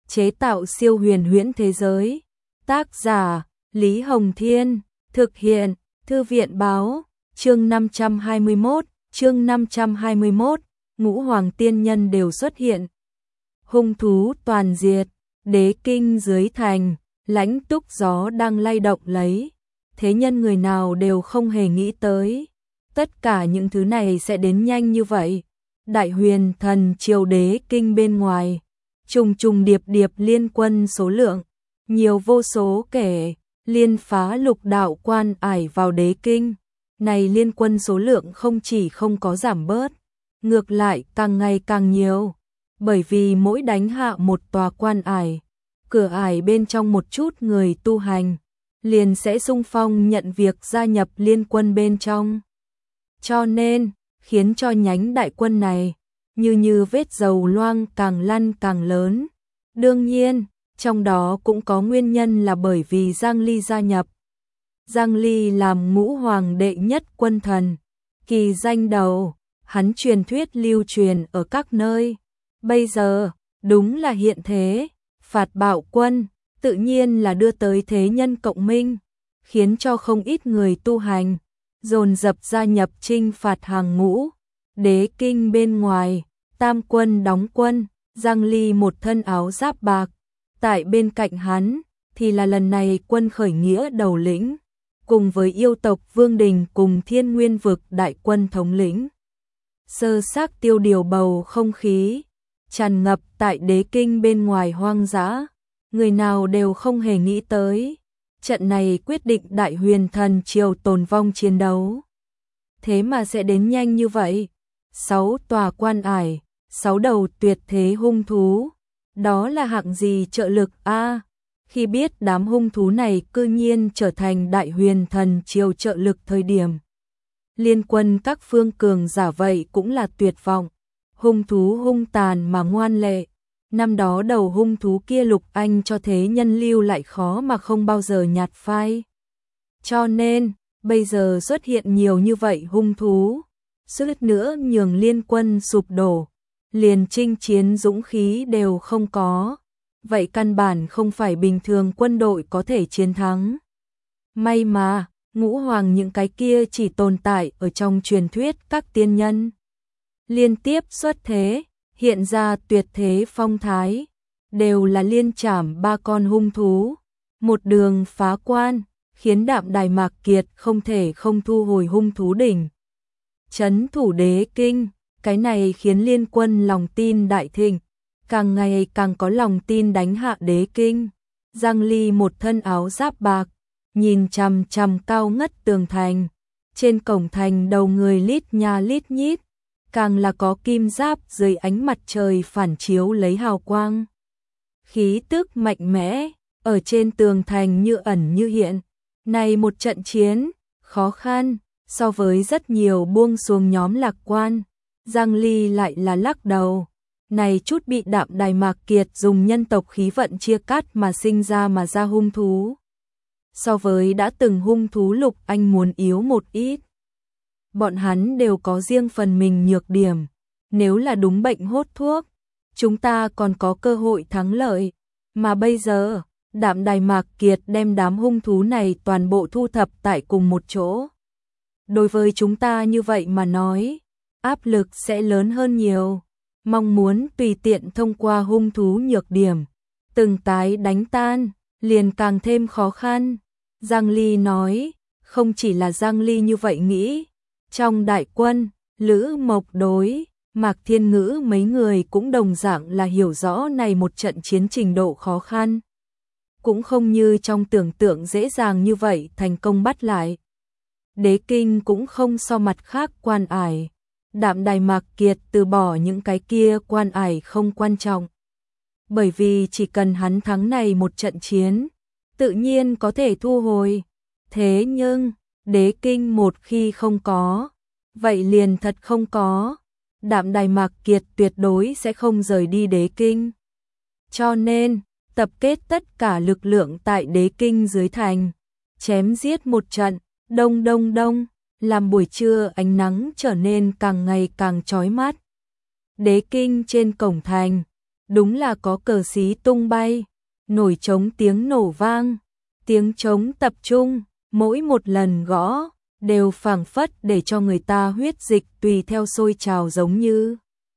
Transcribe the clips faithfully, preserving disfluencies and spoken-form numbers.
chế tạo siêu huyền huyễn thế giới. Tác giả Lý Hồng Thiên, thực hiện Thư viện Báo. Chương năm trăm hai mươi mốt, chương năm trăm hai mươi mốt, ngũ hoàng tiên nhân đều xuất hiện. Hung thú toàn diệt, đế kinh dưới thành, lãnh túc gió đang lay động lấy. Thế nhân người nào đều không hề nghĩ tới. Tất cả những thứ này sẽ đến nhanh như vậy. Đại huyền thần triều đế kinh bên ngoài, trùng trùng điệp điệp liên quân số lượng, nhiều vô số kể, liên phá lục đạo quan ải vào đế kinh. Này liên quân số lượng không chỉ không có giảm bớt, ngược lại càng ngày càng nhiều, bởi vì mỗi đánh hạ một tòa quan ải, cửa ải bên trong một chút người tu hành, liền sẽ xung phong nhận việc gia nhập liên quân bên trong. Cho nên, khiến cho nhánh đại quân này, như như vết dầu loang càng lăn càng lớn. Đương nhiên, trong đó cũng có nguyên nhân là bởi vì Giang Ly gia nhập. Giang Ly làm ngũ hoàng đệ nhất quân thần, kỳ danh đầu, hắn truyền thuyết lưu truyền ở các nơi. Bây giờ, đúng là hiện thế, phạt bạo quân, tự nhiên là đưa tới thế nhân cộng minh, khiến cho không ít người tu hành dồn dập gia nhập chinh phạt hàng ngũ. Đế kinh bên ngoài, tam quân đóng quân, Giang Ly một thân áo giáp bạc, tại bên cạnh hắn thì là lần này quân khởi nghĩa đầu lĩnh, cùng với yêu tộc Vương Đình cùng Thiên Nguyên vực đại quân thống lĩnh. Sơ xác tiêu điều bầu không khí, tràn ngập tại đế kinh bên ngoài hoang dã, người nào đều không hề nghĩ tới. Trận này quyết định đại huyền thần triều tồn vong chiến đấu. Thế mà sẽ đến nhanh như vậy. Sáu tòa quan ải, sáu đầu tuyệt thế hung thú. Đó là hạng gì trợ lực a? À, khi biết đám hung thú này cư nhiên trở thành đại huyền thần triều trợ lực thời điểm, liên quân các phương cường giả vậy cũng là tuyệt vọng. Hung thú hung tàn mà ngoan lệ. Năm đó đầu hung thú kia Lục Anh cho thế nhân lưu lại khó mà không bao giờ nhạt phai. Cho nên, bây giờ xuất hiện nhiều như vậy hung thú, suýt nữa nhường liên quân sụp đổ, liền chinh chiến dũng khí đều không có. Vậy căn bản không phải bình thường quân đội có thể chiến thắng. May mà, ngũ hoàng những cái kia chỉ tồn tại ở trong truyền thuyết các tiên nhân. Liên tiếp xuất thế, hiện ra tuyệt thế phong thái, đều là liên trảm ba con hung thú, một đường phá quan, khiến Đạm Đài Mạc Kiệt không thể không thu hồi hung thú đỉnh. Trấn thủ đế kinh, cái này khiến liên quân lòng tin đại thịnh, càng ngày càng có lòng tin đánh hạ đế kinh. Giang Ly một thân áo giáp bạc, nhìn chằm chằm cao ngất tường thành, trên cổng thành đầu người lít nha lít nhít, càng là có kim giáp dưới ánh mặt trời phản chiếu lấy hào quang. Khí tức mạnh mẽ, ở trên tường thành như ẩn như hiện. Này một trận chiến, khó khăn, so với rất nhiều buông xuông nhóm lạc quan, Giang Ly lại là lắc đầu. Này chút bị Đạm Đài Mạc Kiệt dùng nhân tộc khí vận chia cắt mà sinh ra mà ra hung thú. So với đã từng hung thú Lục Anh muốn yếu một ít. Bọn hắn đều có riêng phần mình nhược điểm. Nếu là đúng bệnh hốt thuốc, chúng ta còn có cơ hội thắng lợi. Mà bây giờ, Đạm Đài Mạc Kiệt đem đám hung thú này toàn bộ thu thập tại cùng một chỗ. Đối với chúng ta như vậy mà nói, áp lực sẽ lớn hơn nhiều. Mong muốn tùy tiện thông qua hung thú nhược điểm, từng tái đánh tan, liền càng thêm khó khăn. Giang Ly nói, không chỉ là Giang Ly như vậy nghĩ. Trong đại quân, Lữ Mộc Đối, Mạc Thiên Ngữ mấy người cũng đồng dạng là hiểu rõ này một trận chiến trình độ khó khăn. Cũng không như trong tưởng tượng dễ dàng như vậy thành công bắt lại. Đế kinh cũng không so mặt khác quan ải. Đạm Đài Mạc Kiệt từ bỏ những cái kia quan ải không quan trọng. Bởi vì chỉ cần hắn thắng này một trận chiến, tự nhiên có thể thu hồi. Thế nhưng, đế kinh một khi không có, vậy liền thật không có. Đạm Đài Mạc Kiệt tuyệt đối sẽ không rời đi đế kinh. Cho nên, tập kết tất cả lực lượng tại đế kinh dưới thành, chém giết một trận, đông đông đông, làm buổi trưa ánh nắng trở nên càng ngày càng chói mắt. Đế kinh trên cổng thành, đúng là có cờ xí tung bay, nổi trống tiếng nổ vang, tiếng trống tập trung, mỗi một lần gõ đều phảng phất để cho người ta huyết dịch tùy theo sôi trào giống như.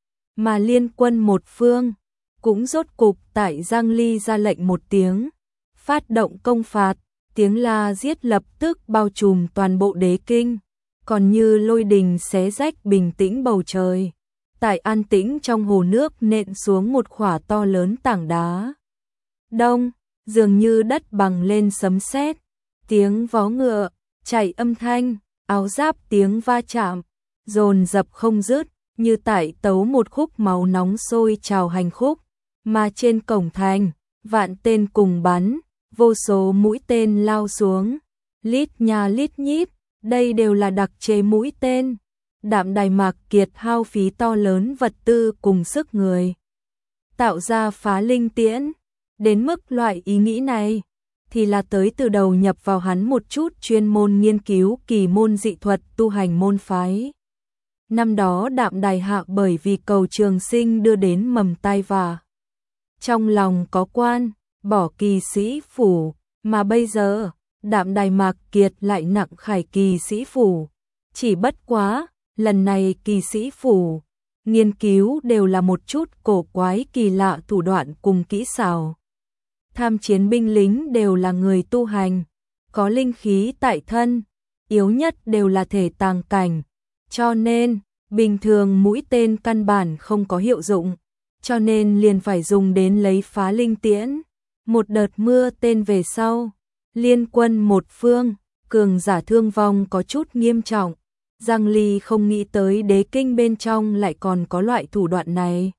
Mà liên quân một phương cũng rốt cục tại Giang Ly ra lệnh một tiếng, phát động công phạt, tiếng la giết lập tức bao trùm toàn bộ đế kinh, còn như lôi đình xé rách bình tĩnh bầu trời. Tại an tĩnh trong hồ nước nện xuống một khỏa to lớn tảng đá. Đông, dường như đất bằng lên sấm sét, tiếng vó ngựa chạy âm thanh, áo giáp tiếng va chạm, dồn dập không dứt, như tại tấu một khúc máu nóng sôi trào hành khúc, mà trên cổng thành, vạn tên cùng bắn, vô số mũi tên lao xuống, lít nha lít nhít, đây đều là đặc chế mũi tên. Đạm Đài Mạc Kiệt hao phí to lớn vật tư cùng sức người, tạo ra phá linh tiễn, đến mức loại ý nghĩ này thì là tới từ đầu nhập vào hắn một chút chuyên môn nghiên cứu kỳ môn dị thuật tu hành môn phái. Năm đó Đạm Đài Hạ bởi vì cầu trường sinh đưa đến mầm tai vạ, trong lòng có quan, bỏ kỳ sĩ phủ, mà bây giờ Đạm Đài Mạc Kiệt lại nặng khải kỳ sĩ phủ, chỉ bất quá lần này kỳ sĩ phủ nghiên cứu đều là một chút cổ quái kỳ lạ thủ đoạn cùng kỹ xảo. Tham chiến binh lính đều là người tu hành, có linh khí tại thân, yếu nhất đều là thể tàng cảnh, cho nên bình thường mũi tên căn bản không có hiệu dụng, cho nên liền phải dùng đến lấy phá linh tiễn. Một đợt mưa tên về sau, liên quân một phương, cường giả thương vong có chút nghiêm trọng. Giang Ly không nghĩ tới đế kinh bên trong lại còn có loại thủ đoạn này.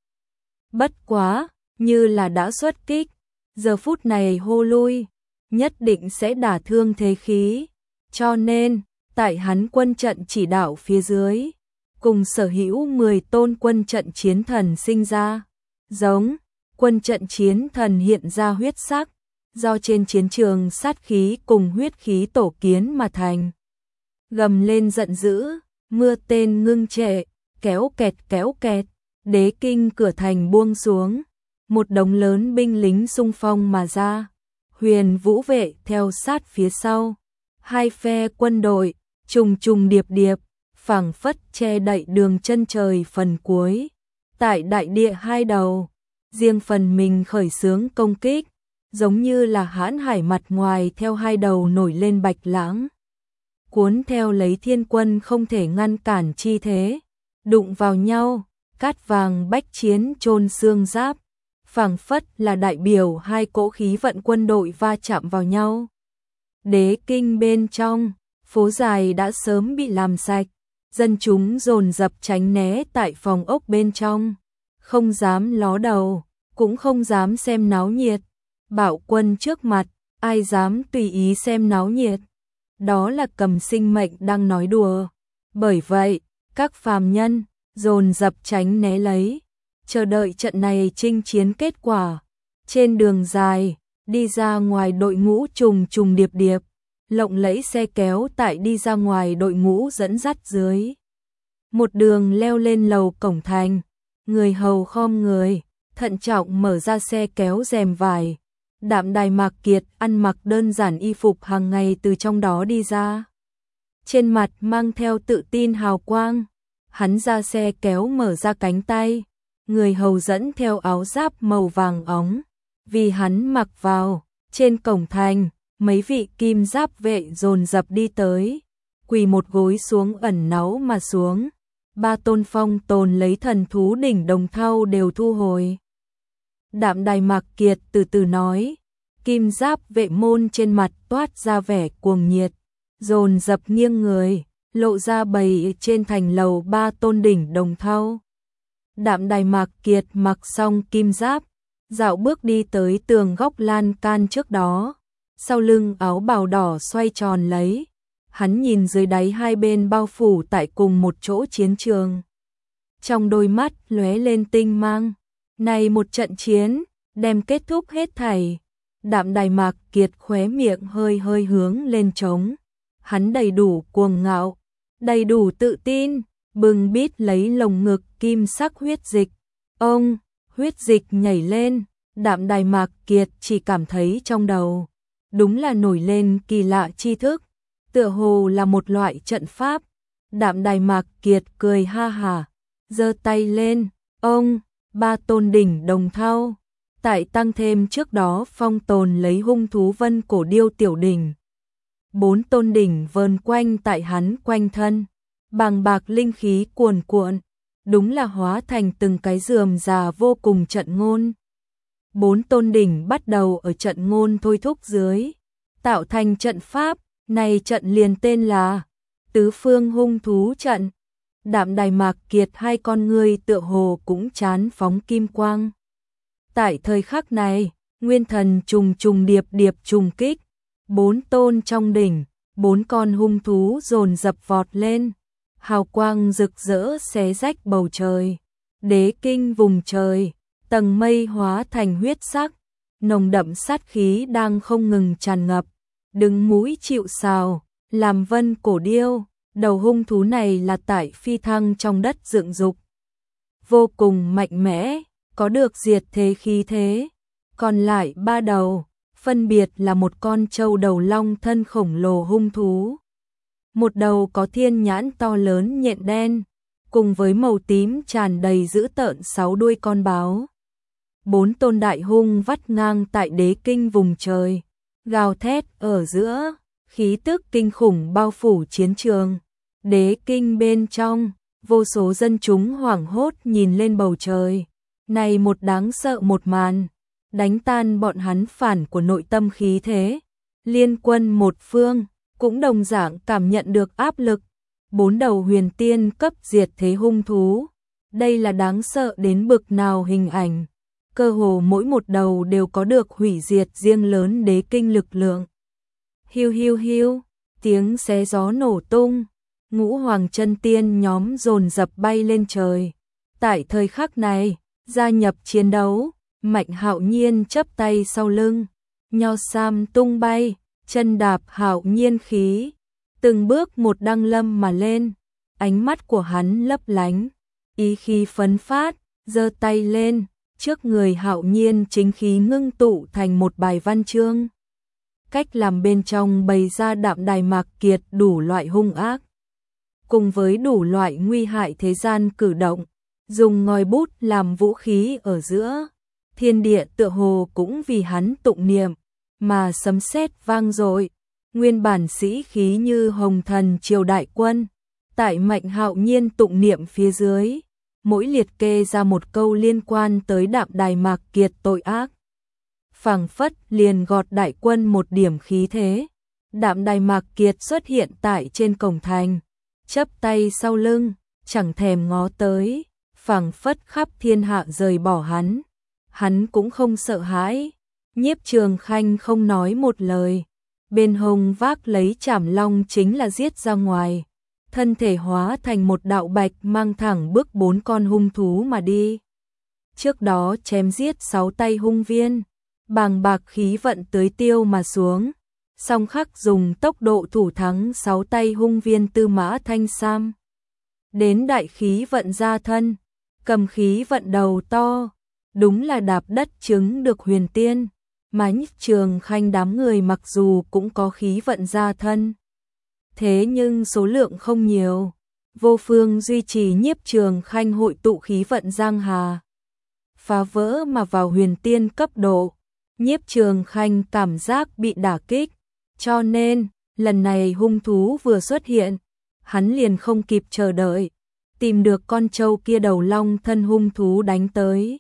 Bất quá, như là đã xuất kích, giờ phút này hô lui, nhất định sẽ đả thương thế khí. Cho nên, tại hắn quân trận chỉ đạo phía dưới, cùng sở hữu mười tôn quân trận chiến thần sinh ra. Giống, quân trận chiến thần hiện ra huyết sắc, do trên chiến trường sát khí cùng huyết khí tổ kiến mà thành. Gầm lên giận dữ, mưa tên ngưng trệ, kéo kẹt kéo kẹt, đế kinh cửa thành buông xuống, một đống lớn binh lính xung phong mà ra, huyền vũ vệ theo sát phía sau, hai phe quân đội, trùng trùng điệp điệp, phảng phất che đậy đường chân trời phần cuối, tại đại địa hai đầu, riêng phần mình khởi xướng công kích, giống như là hãn hải mặt ngoài theo hai đầu nổi lên bạch lãng. Cuốn theo lấy thiên quân không thể ngăn cản chi thế, đụng vào nhau, cát vàng bách chiến chôn xương giáp, phảng phất là đại biểu hai cỗ khí vận quân đội va chạm vào nhau. Đế kinh bên trong, phố dài đã sớm bị làm sạch, dân chúng dồn dập tránh né tại phòng ốc bên trong, không dám ló đầu, cũng không dám xem náo nhiệt. Bạo quân trước mặt, ai dám tùy ý xem náo nhiệt. Đó là cầm sinh mệnh đang nói đùa. Bởi vậy, các phàm nhân dồn dập tránh né lấy, chờ đợi trận này chinh chiến kết quả. Trên đường dài, đi ra ngoài đội ngũ trùng trùng điệp điệp, lộng lẫy xe kéo tại đi ra ngoài đội ngũ dẫn dắt dưới. Một đường leo lên lầu cổng thành, người hầu khom người, thận trọng mở ra xe kéo rèm vải. Đạm Đài Mạc Kiệt ăn mặc đơn giản y phục hàng ngày từ trong đó đi ra. Trên mặt mang theo tự tin hào quang, hắn ra xe kéo mở ra cánh tay, người hầu dẫn theo áo giáp màu vàng óng, vì hắn mặc vào. Trên cổng thành, mấy vị kim giáp vệ dồn dập đi tới, quỳ một gối xuống ẩn náu mà xuống. Ba tôn phong tồn lấy thần thú đỉnh đồng thau đều thu hồi. Đạm Đài Mạc Kiệt từ từ nói, kim giáp vệ môn trên mặt toát ra vẻ cuồng nhiệt, dồn dập nghiêng người, lộ ra bày trên thành lầu ba tôn đỉnh đồng thau. Đạm Đài Mạc Kiệt mặc xong kim giáp, dạo bước đi tới tường góc lan can trước đó, sau lưng áo bào đỏ xoay tròn lấy, hắn nhìn dưới đáy hai bên bao phủ tại cùng một chỗ chiến trường. Trong đôi mắt lóe lên tinh mang, này một trận chiến, đem kết thúc hết thảy. Đạm Đài Mạc Kiệt khóe miệng hơi hơi hướng lên trống, hắn đầy đủ cuồng ngạo, đầy đủ tự tin, bừng bít lấy lồng ngực kim sắc huyết dịch. Ông, huyết dịch nhảy lên, Đạm Đài Mạc Kiệt chỉ cảm thấy trong đầu đúng là nổi lên kỳ lạ tri thức, tựa hồ là một loại trận pháp. Đạm Đài Mạc Kiệt cười ha hả, giơ tay lên, ông, ba tôn đỉnh đồng thau, tại tăng thêm trước đó phong tồn lấy hung thú vân cổ điêu tiểu đỉnh. Bốn tôn đỉnh vờn quanh tại hắn quanh thân, bàng bạc linh khí cuồn cuộn, đúng là hóa thành từng cái rườm rà vô cùng trận ngôn. Bốn tôn đỉnh bắt đầu ở trận ngôn thôi thúc dưới, tạo thành trận pháp, này trận liền tên là Tứ Phương Hung Thú Trận. Đạm Đài Mạc Kiệt hai con ngươi tựa hồ cũng chán phóng kim quang. Tại thời khắc này, nguyên thần trùng trùng điệp điệp trùng kích, bốn tôn trong đỉnh, bốn con hung thú dồn dập vọt lên, hào quang rực rỡ xé rách bầu trời, đế kinh vùng trời, tầng mây hóa thành huyết sắc, nồng đậm sát khí đang không ngừng tràn ngập, đứng mũi chịu sào, làm vân cổ điêu, đầu hung thú này là tại phi thăng trong đất dựng dục, vô cùng mạnh mẽ, có được diệt thế khí thế. Còn lại ba đầu, phân biệt là một con trâu đầu long thân khổng lồ hung thú, một đầu có thiên nhãn to lớn nhện đen, cùng với màu tím tràn đầy dữ tợn sáu đuôi con báo. Bốn tôn đại hung vắt ngang tại đế kinh vùng trời, gào thét ở giữa, khí tức kinh khủng bao phủ chiến trường. Đế kinh bên trong, vô số dân chúng hoảng hốt nhìn lên bầu trời. Này một đáng sợ một màn, đánh tan bọn hắn phản của nội tâm khí thế. Liên quân một phương, cũng đồng dạng cảm nhận được áp lực. Bốn đầu huyền tiên cấp diệt thế hung thú. Đây là đáng sợ đến bực nào hình ảnh. Cơ hồ mỗi một đầu đều có được hủy diệt riêng lớn đế kinh lực lượng. Hiu hiu hiu, tiếng xé gió nổ tung. Ngũ hoàng chân tiên nhóm dồn dập bay lên trời. Tại thời khắc này, gia nhập chiến đấu, Mạnh Hạo Nhiên chắp tay sau lưng, nho sam tung bay, chân đạp hạo nhiên khí, từng bước một đăng lâm mà lên, ánh mắt của hắn lấp lánh, ý khí phấn phát, giơ tay lên, trước người Hạo Nhiên chính khí ngưng tụ thành một bài văn chương. Cách làm bên trong bày ra Đạm Đài Mạc Kiệt đủ loại hung ác, cùng với đủ loại nguy hại thế gian cử động, dùng ngòi bút làm vũ khí ở giữa, thiên địa tựa hồ cũng vì hắn tụng niệm, mà sấm sét vang dội, nguyên bản sĩ khí như hồng thần triều đại quân, tại Mạnh Hạo Nhiên tụng niệm phía dưới, mỗi liệt kê ra một câu liên quan tới Đạm Đài Mạc Kiệt tội ác. Phảng phất liền gọt đại quân một điểm khí thế, Đạm Đài Mạc Kiệt xuất hiện tại trên cổng thành, chắp tay sau lưng, chẳng thèm ngó tới, phảng phất khắp thiên hạ rời bỏ hắn. Hắn cũng không sợ hãi. Nhiếp Trường Khanh không nói một lời, bên hông vác lấy chảm long chính là giết ra ngoài, thân thể hóa thành một đạo bạch mang thẳng bước bốn con hung thú mà đi. Trước đó chém giết sáu tay hung viên, bàng bạc khí vận tưới tiêu mà xuống, song khắc dùng tốc độ thủ thắng sáu tay hung viên Tư Mã Thanh Sam. Đến đại khí vận ra thân, cầm khí vận đầu to, đúng là đạp đất chứng được huyền tiên, mà Nhiếp Trường Khanh đám người mặc dù cũng có khí vận ra thân, thế nhưng số lượng không nhiều, vô phương duy trì Nhiếp Trường Khanh hội tụ khí vận giang hà, phá vỡ mà vào huyền tiên cấp độ. Nhiếp Trường Khanh cảm giác bị đả kích, cho nên lần này hung thú vừa xuất hiện, hắn liền không kịp chờ đợi, tìm được con trâu kia đầu long thân hung thú đánh tới.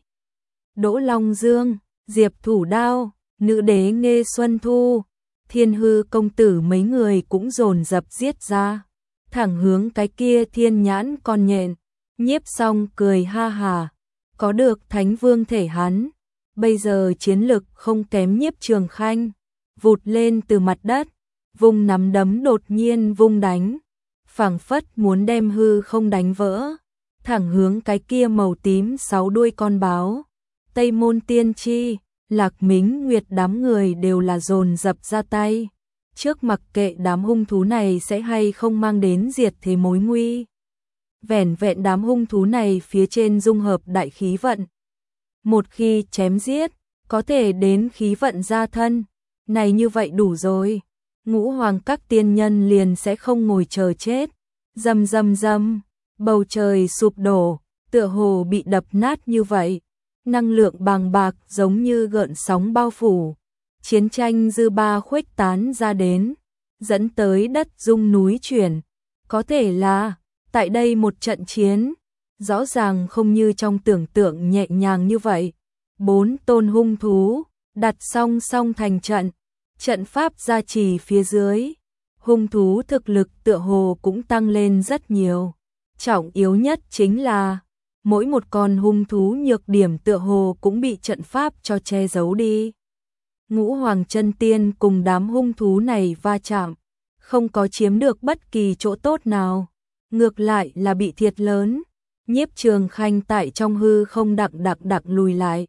Đỗ Long Dương, Diệp Thủ Đao, Nữ Đế Nghê Xuân Thu, Thiên Hư công tử mấy người cũng dồn dập giết ra, thẳng hướng cái kia thiên nhãn con nhện. Nhiếp Song cười ha hà, có được Thánh Vương thể hắn, bây giờ chiến lực không kém Nhiếp Trường Khanh, vụt lên từ mặt đất, vùng nắm đấm đột nhiên vung đánh, phảng phất muốn đem hư không đánh vỡ, thẳng hướng cái kia màu tím sáu đuôi con báo. Tây Môn Tiên Tri, Lạc Mính Nguyệt đám người đều là dồn dập ra tay, trước mặc kệ đám hung thú này sẽ hay không mang đến diệt thế mối nguy. Vẻn vẹn đám hung thú này phía trên dung hợp đại khí vận, Một khi chém giết, có thể đến khí vận gia thân, này như vậy đủ rồi. Ngũ hoàng các tiên nhân liền sẽ không ngồi chờ chết. Rầm rầm rầm, bầu trời sụp đổ, tựa hồ bị đập nát như vậy. Năng lượng bàng bạc giống như gợn sóng bao phủ. Chiến tranh dư ba khuếch tán ra đến, dẫn tới đất rung núi chuyển. Có thể là, tại đây một trận chiến, rõ ràng không như trong tưởng tượng nhẹ nhàng như vậy. Bốn tôn hung thú, đặt song song thành trận, trận pháp gia trì phía dưới. Hung thú thực lực tựa hồ cũng tăng lên rất nhiều. Trọng yếu nhất chính là, mỗi một con hung thú nhược điểm tựa hồ cũng bị trận pháp cho che giấu đi. Ngũ hoàng chân tiên cùng đám hung thú này va chạm, không có chiếm được bất kỳ chỗ tốt nào, ngược lại là bị thiệt lớn. Nhiếp Trường Khanh tại trong hư không đặng đặng đặng lùi lại,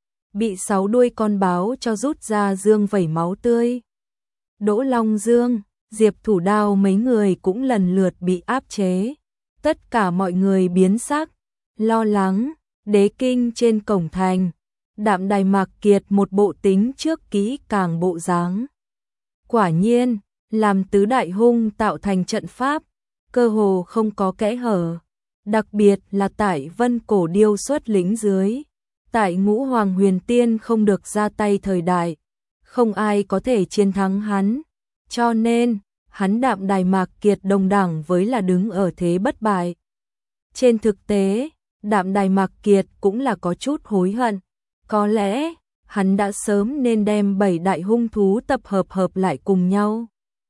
bị sáu đuôi con báo cho rút ra dương vẩy máu tươi. Đỗ Long Dương, Diệp Thủ Đao mấy người cũng lần lượt bị áp chế. Tất cả mọi người biến sắc, lo lắng. Đế kinh trên cổng thành, Đạm Đài Mạc Kiệt một bộ tính trước kỹ càng bộ dáng. Quả nhiên, làm tứ đại hung tạo thành trận pháp, cơ hồ không có kẽ hở. Đặc biệt là tại Vân Cổ Điêu xuất lĩnh dưới, tại Ngũ Hoàng Huyền Tiên không được ra tay thời đại, không ai có thể chiến thắng hắn. Cho nên, hắn Đạm Đài Mạc Kiệt đồng đẳng với là đứng ở thế bất bại. Trên thực tế, Đạm Đài Mạc Kiệt cũng là có chút hối hận. Có lẽ, hắn đã sớm nên đem bảy đại hung thú tập hợp hợp lại cùng nhau.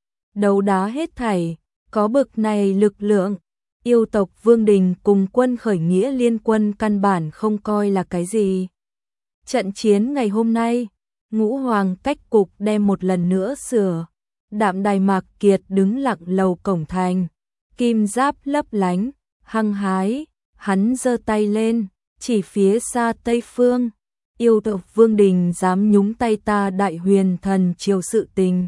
Đấu đá hết thảy, có bực này lực lượng, yêu tộc Vương Đình cùng quân khởi nghĩa liên quân căn bản không coi là cái gì. Trận chiến ngày hôm nay, Ngũ Hoàng cách cục đem một lần nữa sửa. Đạm Đài Mạc Kiệt đứng lặng lầu cổng thành, kim giáp lấp lánh, hăng hái, hắn giơ tay lên, chỉ phía xa tây phương. Yêu tộc Vương Đình dám nhúng tay ta Đại Huyền Thần Triều sự tình.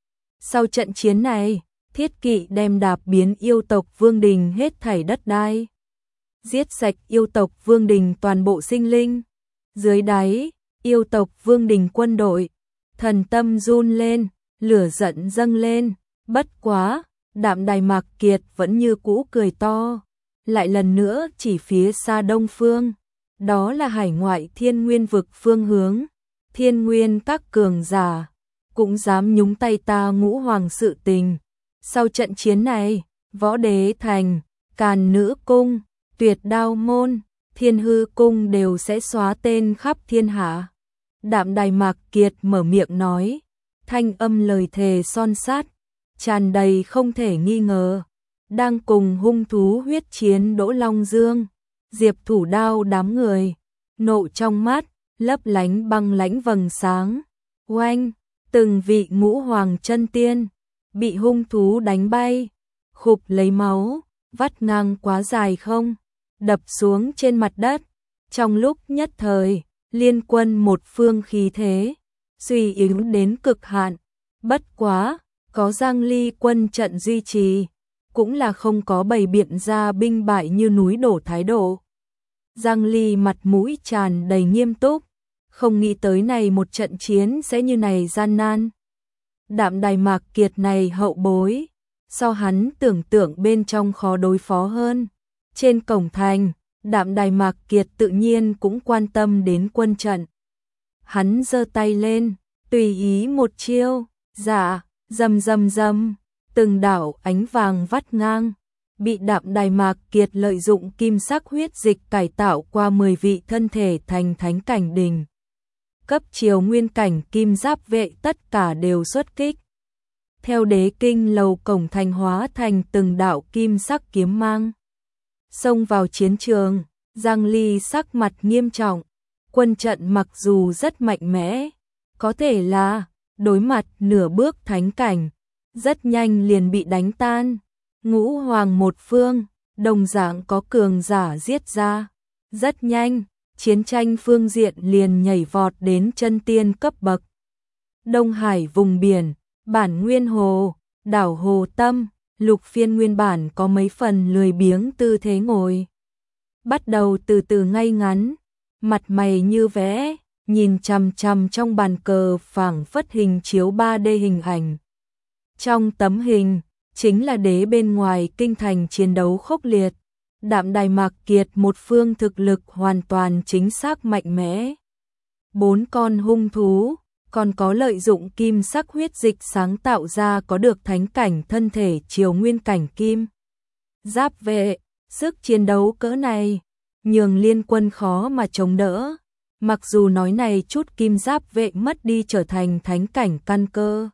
Sau trận chiến này, Thiết Kỵ đem đạp biến yêu tộc Vương Đình hết thảy đất đai, giết sạch yêu tộc Vương Đình toàn bộ sinh linh. Dưới đáy, yêu tộc Vương Đình quân đội, thần tâm run lên, lửa giận dâng lên. Bất quá, Đạm Đài Mạc Kiệt vẫn như cũ cười to, lại lần nữa chỉ phía xa đông phương. Đó là hải ngoại thiên nguyên vực phương hướng. Thiên nguyên các cường giả cũng dám nhúng tay ta Ngũ Hoàng sự tình. Sau trận chiến này, Võ Đế Thành, Càn Nữ Cung, Tuyệt Đao Môn, Thiên Hư Cung đều sẽ xóa tên khắp thiên hạ. Đạm Đài Mạc Kiệt mở miệng nói, thanh âm lời thề son sát, tràn đầy không thể nghi ngờ. Đang cùng hung thú huyết chiến Đỗ Long Dương, Diệp Thủ Đao đám người, nộ trong mắt, lấp lánh băng lãnh vầng sáng. Oanh, từng vị ngũ hoàng chân tiên, bị hung thú đánh bay, khục lấy máu, vắt ngang quá dài không, đập xuống trên mặt đất. Trong lúc nhất thời, liên quân một phương khí thế, suy yếu đến cực hạn. Bất quá, có Giang Ly quân trận duy trì, cũng là không có bày biện ra binh bại như núi đổ thái độ. Giang Ly mặt mũi tràn đầy nghiêm túc, không nghĩ tới này một trận chiến sẽ như này gian nan. Đạm Đài Mạc Kiệt này hậu bối, so hắn tưởng tượng bên trong khó đối phó hơn. Trên cổng thành, Đạm Đài Mạc Kiệt tự nhiên cũng quan tâm đến quân trận. Hắn giơ tay lên, tùy ý một chiêu, dạ, rầm rầm rầm, từng đạo ánh vàng vắt ngang. Bị Đạm Đài Mạc Kiệt lợi dụng kim sắc huyết dịch cải tạo qua mười vị thân thể thành thánh cảnh đỉnh. Cấp triều nguyên cảnh kim giáp vệ tất cả đều xuất kích. Theo đế kinh lầu cổng thành hóa thành từng đạo kim sắc kiếm mang. Xông vào chiến trường, Giang Ly sắc mặt nghiêm trọng. Quân trận mặc dù rất mạnh mẽ, có thể là đối mặt nửa bước thánh cảnh, rất nhanh liền bị đánh tan. Ngũ Hoàng một phương, đồng dạng có cường giả giết ra. Rất nhanh, chiến tranh phương diện liền nhảy vọt đến chân tiên cấp bậc. Đông Hải vùng biển, bản nguyên hồ, đảo Hồ Tâm, Lục Phiên nguyên bản có mấy phần lười biếng tư thế ngồi. Bắt đầu từ từ ngay ngắn, mặt mày như vẽ, nhìn chằm chằm trong bàn cờ phảng phất hình chiếu ba D hình ảnh. Trong tấm hình, chính là đế bên ngoài kinh thành chiến đấu khốc liệt. Đạm Đài Mạc Kiệt một phương thực lực hoàn toàn chính xác mạnh mẽ. Bốn con hung thú, còn có lợi dụng kim sắc huyết dịch sáng tạo ra có được thánh cảnh thân thể triều nguyên cảnh kim. Giáp vệ, sức chiến đấu cỡ này, nhường liên quân khó mà chống đỡ. Mặc dù nói này chút kim giáp vệ mất đi trở thành thánh cảnh căn cơ.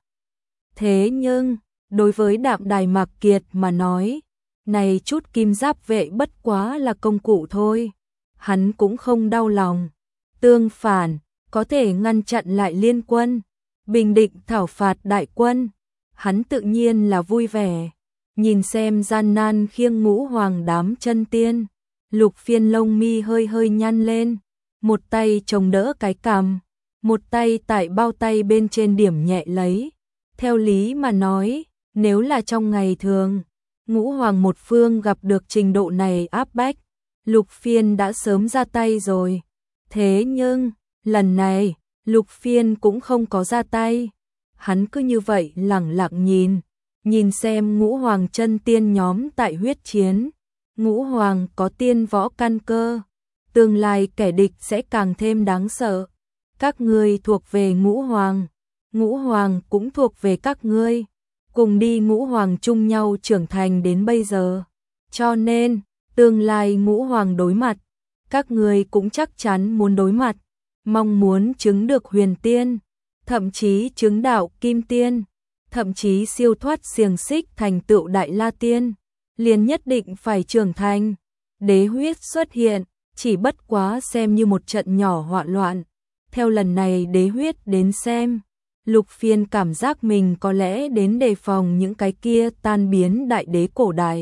Thế nhưng, đối với Đạm Đài Mạc Kiệt mà nói, này chút kim giáp vệ bất quá là công cụ thôi. Hắn cũng không đau lòng. Tương phản, có thể ngăn chặn lại liên quân, bình định thảo phạt đại quân. Hắn tự nhiên là vui vẻ. Nhìn xem gian nan khiêng Ngũ Hoàng đám chân tiên, Lục Phiên lông mi hơi hơi nhăn lên, một tay chống đỡ cái cằm, một tay tại bao tay bên trên điểm nhẹ lấy. Theo lý mà nói, nếu là trong ngày thường, Ngũ Hoàng một phương gặp được trình độ này áp bách, Lục Phiên đã sớm ra tay rồi. Thế nhưng, lần này, Lục Phiên cũng không có ra tay. Hắn cứ như vậy lẳng lặng nhìn, nhìn xem Ngũ Hoàng chân tiên nhóm tại huyết chiến. Ngũ Hoàng có tiên võ căn cơ, tương lai kẻ địch sẽ càng thêm đáng sợ. Các ngươi thuộc về Ngũ Hoàng, Ngũ Hoàng cũng thuộc về các ngươi. Cùng đi Ngũ Hoàng chung nhau trưởng thành đến bây giờ. Cho nên, tương lai Ngũ Hoàng đối mặt, các ngươi cũng chắc chắn muốn đối mặt. Mong muốn chứng được huyền tiên, thậm chí chứng đạo kim tiên, thậm chí siêu thoát xiềng xích thành tựu đại la tiên, liền nhất định phải trưởng thành. Đế huyết xuất hiện, chỉ bất quá xem như một trận nhỏ họa loạn. Theo lần này đế huyết đến xem, Lục Phiên cảm giác mình có lẽ đến đề phòng những cái kia tan biến đại đế cổ đại.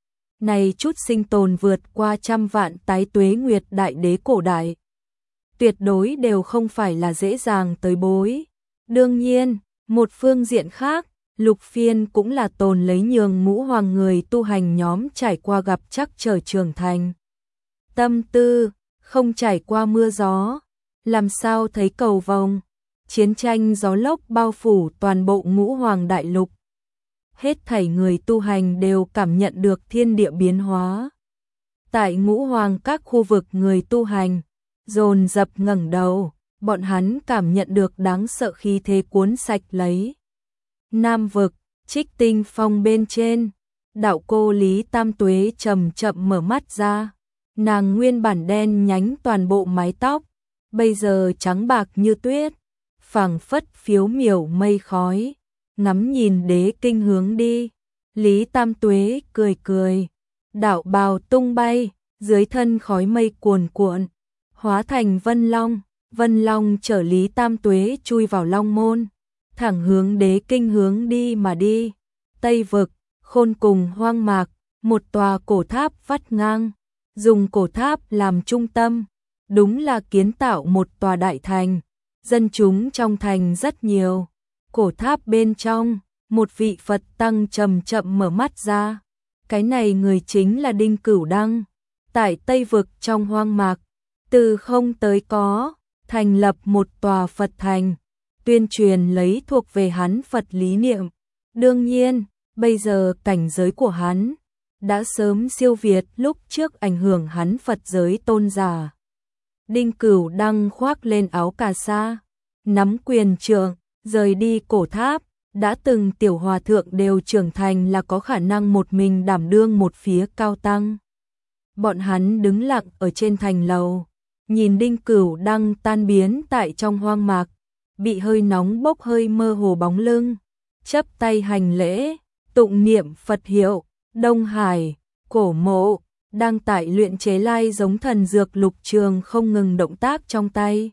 Này chút sinh tồn vượt qua trăm vạn tái tuế nguyệt đại đế cổ đại, tuyệt đối đều không phải là dễ dàng tới bối. Đương nhiên, một phương diện khác, Lục Phiên cũng là tồn lấy nhường Ngũ Hoàng người tu hành nhóm trải qua gặp chắc trở trưởng thành. Tâm tư, không trải qua mưa gió, làm sao thấy cầu vồng. Chiến tranh gió lốc bao phủ toàn bộ Ngũ Hoàng đại lục. Hết thảy người tu hành đều cảm nhận được thiên địa biến hóa. Tại Ngũ Hoàng các khu vực người tu hành, dồn dập ngẩng đầu, bọn hắn cảm nhận được đáng sợ khí thế cuốn sạch lấy. Nam vực, Trích Tinh Phong bên trên, đạo cô Lý Tam Tuế chậm chậm mở mắt ra. Nàng nguyên bản đen nhánh toàn bộ mái tóc, bây giờ trắng bạc như tuyết, phảng phất phiếu miểu mây khói, ngắm nhìn đế kinh hướng đi. Lý Tam Tuế cười cười, đạo bào tung bay, dưới thân khói mây cuồn cuộn, hóa thành Vân Long. Vân Long chở Lý Tam Tuế chui vào Long môn, thẳng hướng đế kinh hướng đi mà đi. Tây vực, Khôn Cùng hoang mạc, một tòa cổ tháp vắt ngang, dùng cổ tháp làm trung tâm, đúng là kiến tạo một tòa đại thành. Dân chúng trong thành rất nhiều. Cổ tháp bên trong, một vị Phật tăng chậm chậm mở mắt ra. Cái này người chính là Đinh Cửu Đăng. Tại Tây vực trong hoang mạc, từ không tới có, thành lập một tòa Phật thành, tuyên truyền lấy thuộc về hắn Phật lý niệm. Đương nhiên, bây giờ cảnh giới của hắn đã sớm siêu việt lúc trước ảnh hưởng hắn Phật giới tôn giả. Đinh Cửu Đăng khoác lên áo cà sa, nắm quyền trượng, rời đi cổ tháp. Đã từng tiểu hòa thượng đều trưởng thành là có khả năng một mình đảm đương một phía cao tăng. Bọn hắn đứng lặng ở trên thành lầu, nhìn Đinh Cửu Đăng tan biến tại trong hoang mạc, bị hơi nóng bốc hơi mơ hồ bóng lưng, chắp tay hành lễ, tụng niệm Phật hiệu. Đông Hải, cổ mộ, đang tại luyện chế lai giống thần dược Lục Trường không ngừng động tác trong tay.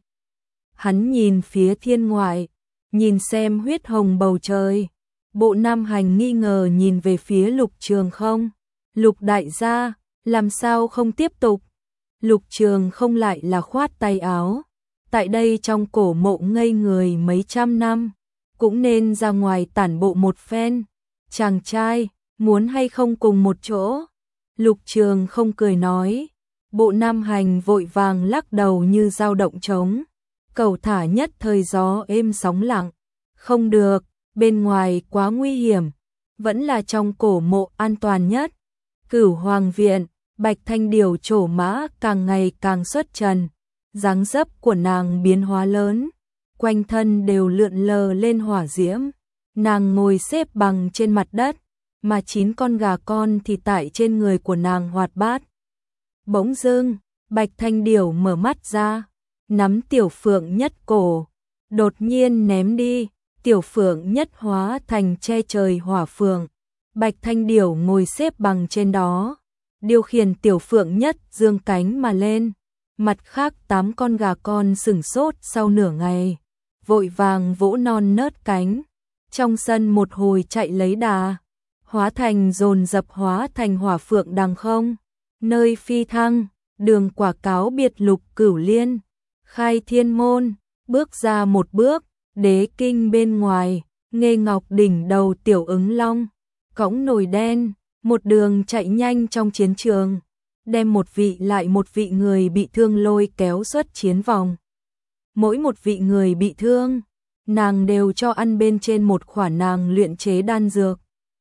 Hắn nhìn phía thiên ngoại, nhìn xem huyết hồng bầu trời. Bộ Nam Hành nghi ngờ nhìn về phía Lục Trường không. Lục đại gia, làm sao không tiếp tục? Lục Trường không lại là khoát tay áo. Tại đây trong cổ mộ ngây người mấy trăm năm, cũng nên ra ngoài tản bộ một phen. Chàng trai, muốn hay không cùng một chỗ? Lục Trường không cười nói, Bộ Nam Hành vội vàng lắc đầu như dao động trống, cầu thả nhất thời gió êm sóng lặng. Không được, bên ngoài quá nguy hiểm, vẫn là trong cổ mộ an toàn nhất. Cửu Hoàng viện, Bạch Thanh Điều trổ mã càng ngày càng xuất trần, dáng dấp của nàng biến hóa lớn, quanh thân đều lượn lờ lên hỏa diễm. Nàng ngồi xếp bằng trên mặt đất, mà chín con gà con thì tại trên người của nàng hoạt bát. Bỗng dưng, Bạch Thanh Điểu mở mắt ra, nắm Tiểu Phượng Nhất cổ, đột nhiên ném đi, Tiểu Phượng Nhất hóa thành che trời hỏa phượng. Bạch Thanh Điểu ngồi xếp bằng trên đó, điều khiển Tiểu Phượng Nhất dương cánh mà lên. Mặt khác tám con gà con sửng sốt sau nửa ngày, vội vàng vỗ non nớt cánh, trong sân một hồi chạy lấy đà, hóa thành dồn dập hóa thành hỏa phượng đằng không, nơi phi thăng, đường quả cáo biệt lục cửu liên, khai thiên môn, bước ra một bước, đế kinh bên ngoài, Nghê Ngọc đỉnh đầu Tiểu Ứng Long, cõng nồi đen, một đường chạy nhanh trong chiến trường, đem một vị lại một vị người bị thương lôi kéo xuất chiến vòng. Mỗi một vị người bị thương, nàng đều cho ăn bên trên một khoản nàng luyện chế đan dược.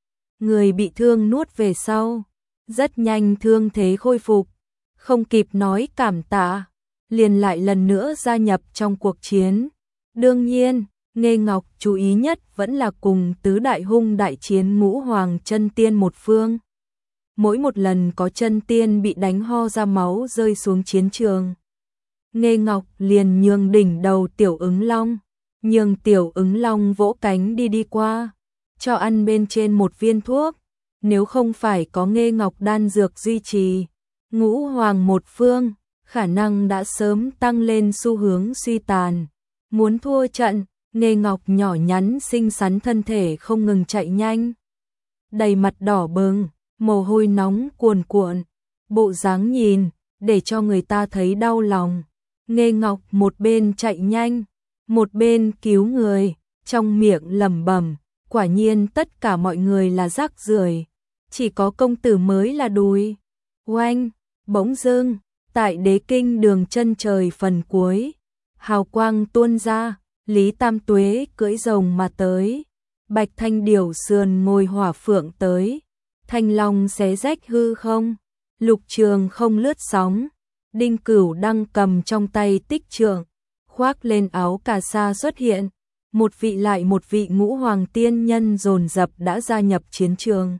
Người bị thương nuốt về sau, rất nhanh thương thế khôi phục, không kịp nói cảm tạ, liền lại lần nữa gia nhập trong cuộc chiến. Đương nhiên, Nghê Ngọc chú ý nhất vẫn là cùng tứ đại hung đại chiến ngũ hoàng chân tiên một phương. Mỗi một lần có chân tiên bị đánh ho ra máu rơi xuống chiến trường, Nghê Ngọc liền nhường đỉnh đầu Tiểu Ứng Long, nhường Tiểu Ứng Long vỗ cánh đi đi qua, cho ăn bên trên một viên thuốc. Nếu không phải có Nghê Ngọc đan dược duy trì, ngũ hoàng một phương, khả năng đã sớm tăng lên xu hướng suy tàn. Muốn thua trận, Nghê Ngọc nhỏ nhắn xinh xắn thân thể không ngừng chạy nhanh, đầy mặt đỏ bừng, mồ hôi nóng cuồn cuộn, bộ dáng nhìn, để cho người ta thấy đau lòng. Nghê Ngọc một bên chạy nhanh, một bên cứu người, trong miệng lẩm bẩm, quả nhiên tất cả mọi người là rác rưởi, chỉ có công tử mới là đùi. Oanh, bỗng dưng, tại đế kinh đường chân trời phần cuối, hào quang tuôn ra, Lý Tam Tuế cưỡi rồng mà tới, Bạch Thanh Điểu sườn ngồi hỏa phượng tới, Thanh Long xé rách hư không, Lục Trường không lướt sóng, Đinh Cửu đang cầm trong tay tích trượng, khoác lên áo cà sa xuất hiện, một vị lại một vị ngũ hoàng tiên nhân dồn dập đã gia nhập chiến trường.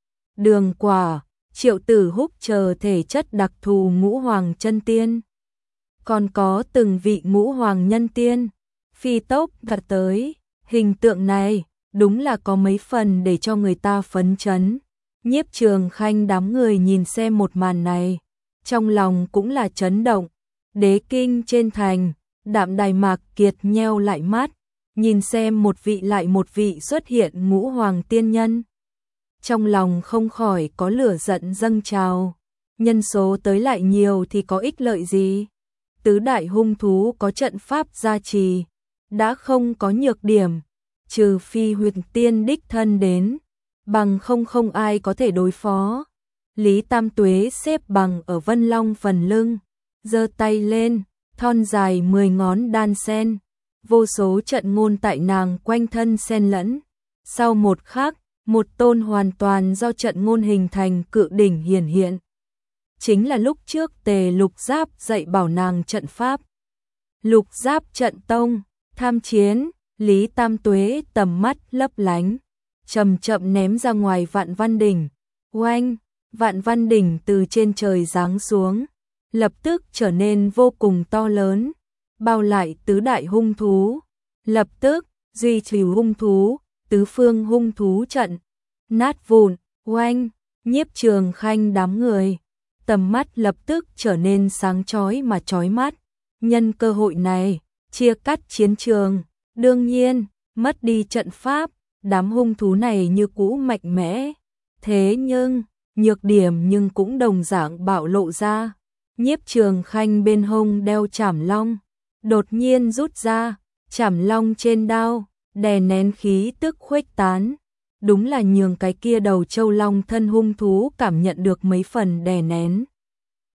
Đường Quả, Triệu Tử Húc chờ thể chất đặc thù ngũ hoàng chân tiên, còn có từng vị ngũ hoàng nhân tiên, phi tốc đặt tới, hình tượng này đúng là có mấy phần để cho người ta phấn chấn. Nhiếp Trường Khanh đám người nhìn xem một màn này, trong lòng cũng là chấn động. Đế kinh trên thành, Đạm Đài Mạc Kiệt nheo lại mắt, nhìn xem một vị lại một vị xuất hiện ngũ hoàng tiên nhân. Trong lòng không khỏi có lửa giận dâng trào, nhân số tới lại nhiều thì có ích lợi gì? Tứ đại hung thú có trận pháp gia trì, đã không có nhược điểm, trừ phi Huyền Tiên đích thân đến, bằng không không ai có thể đối phó. Lý Tam Tuế xếp bằng ở Vân Long phần lưng, giơ tay lên, thon dài mười ngón đan sen, vô số trận ngôn tại nàng quanh thân xen lẫn. Sau một khắc, một tôn hoàn toàn do trận ngôn hình thành cự đỉnh hiển hiện. Chính là lúc trước Tề Lục Giáp dạy bảo nàng trận pháp. Lục Giáp trận tông, tham chiến, Lý Tam Tuế tầm mắt lấp lánh, chậm chậm ném ra ngoài Vạn Văn đỉnh. Oanh, Vạn Văn đỉnh từ trên trời giáng xuống, lập tức trở nên vô cùng to lớn, bao lại tứ đại hung thú. Lập tức, duy trì hung thú, tứ phương hung thú trận, nát vụn. Oanh, Nhiếp Trường Khanh đám người, tầm mắt lập tức trở nên sáng chói mà chói mắt. Nhân cơ hội này, chia cắt chiến trường, đương nhiên, mất đi trận pháp, đám hung thú này như cũ mạnh mẽ. Thế nhưng, nhược điểm nhưng cũng đồng dạng bạo lộ ra. Nhiếp Trường Khanh bên hông đeo Trảm Long, đột nhiên rút ra, Trảm Long trên đao, đè nén khí tức khuếch tán. Đúng là nhường cái kia đầu châu long thân hung thú cảm nhận được mấy phần đè nén.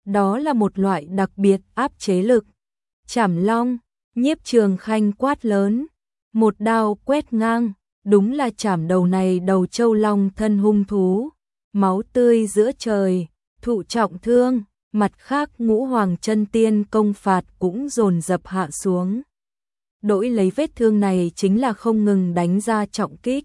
đó là một loại đặc biệt áp chế lực. Trảm long, Nhiếp Trường Khanh quát lớn, một đao quét ngang, đúng là chảm đầu này đầu châu long thân hung thú, máu tươi giữa trời, thụ trọng thương, mặt khác ngũ hoàng chân tiên công phạt cũng dồn dập hạ xuống. Đổi lấy vết thương này chính là không ngừng đánh ra trọng kích.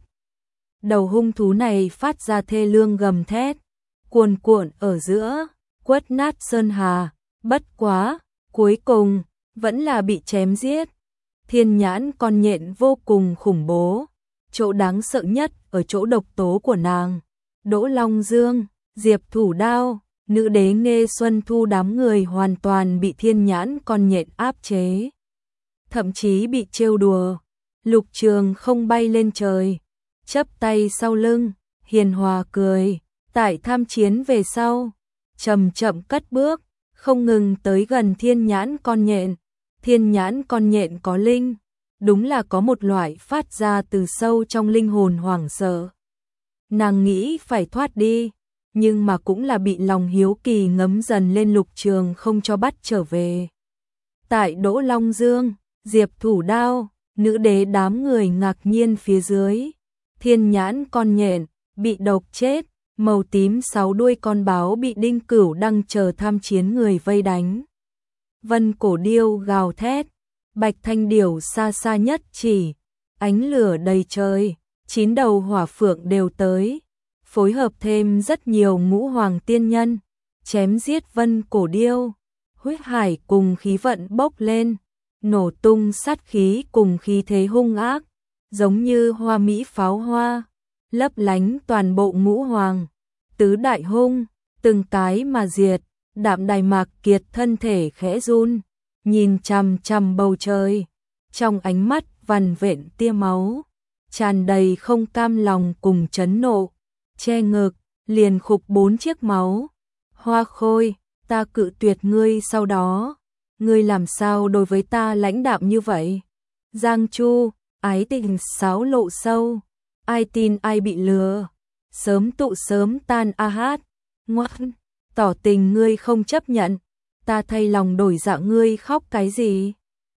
Đầu hung thú này phát ra thê lương gầm thét, cuồn cuộn ở giữa, quất nát sơn hà, bất quá, cuối cùng, vẫn là bị chém giết. Thiên nhãn con nhện vô cùng khủng bố, chỗ đáng sợ nhất ở chỗ độc tố của nàng. Đỗ Long Dương, Diệp Thủ Đao, Nữ Đế Nghê Xuân Thu đám người hoàn toàn bị thiên nhãn con nhện áp chế. Thậm chí bị trêu đùa. Lục Trường không bay lên trời, chắp tay sau lưng, hiền hòa cười, tại tham chiến về sau, chậm chậm cất bước, không ngừng tới gần thiên nhãn con nhện. Thiên nhãn con nhện có linh, đúng là có một loại phát ra từ sâu trong linh hồn hoảng sợ. Nàng nghĩ phải thoát đi, nhưng mà cũng là bị lòng hiếu kỳ ngấm dần lên Lục Trường không cho bắt trở về. Tại Đỗ Long Dương, Diệp Thủ Đao, Nữ Đế đám người ngạc nhiên phía dưới, thiên nhãn con nhện bị độc chết, màu tím sáu đuôi con báo bị Đinh Cửu đang chờ tham chiến người vây đánh. Vân Cổ Điêu gào thét, Bạch Thanh Điểu xa xa nhất chỉ, ánh lửa đầy trời, chín đầu hỏa phượng đều tới, phối hợp thêm rất nhiều ngũ hoàng tiên nhân, chém giết Vân Cổ Điêu, huyết hải cùng khí vận bốc lên, nổ tung sát khí cùng khí thế hung ác, giống như hoa mỹ pháo hoa, lấp lánh toàn bộ ngũ hoàng, tứ đại hung, từng cái mà diệt. Đạm Đài Mạc Kiệt thân thể khẽ run, nhìn chằm chằm bầu trời, trong ánh mắt vằn vện tia máu, tràn đầy không cam lòng cùng chấn nộ, che ngực, liền khục bốn chiếc máu. Hoa Khôi, ta cự tuyệt ngươi sau đó, ngươi làm sao đối với ta lãnh đạm như vậy? Giang Chu, ái tình sáo lộ sâu, ai tin ai bị lừa, sớm tụ sớm tan a hát, ngoan. Tỏ tình ngươi không chấp nhận, ta thay lòng đổi dạ ngươi khóc cái gì?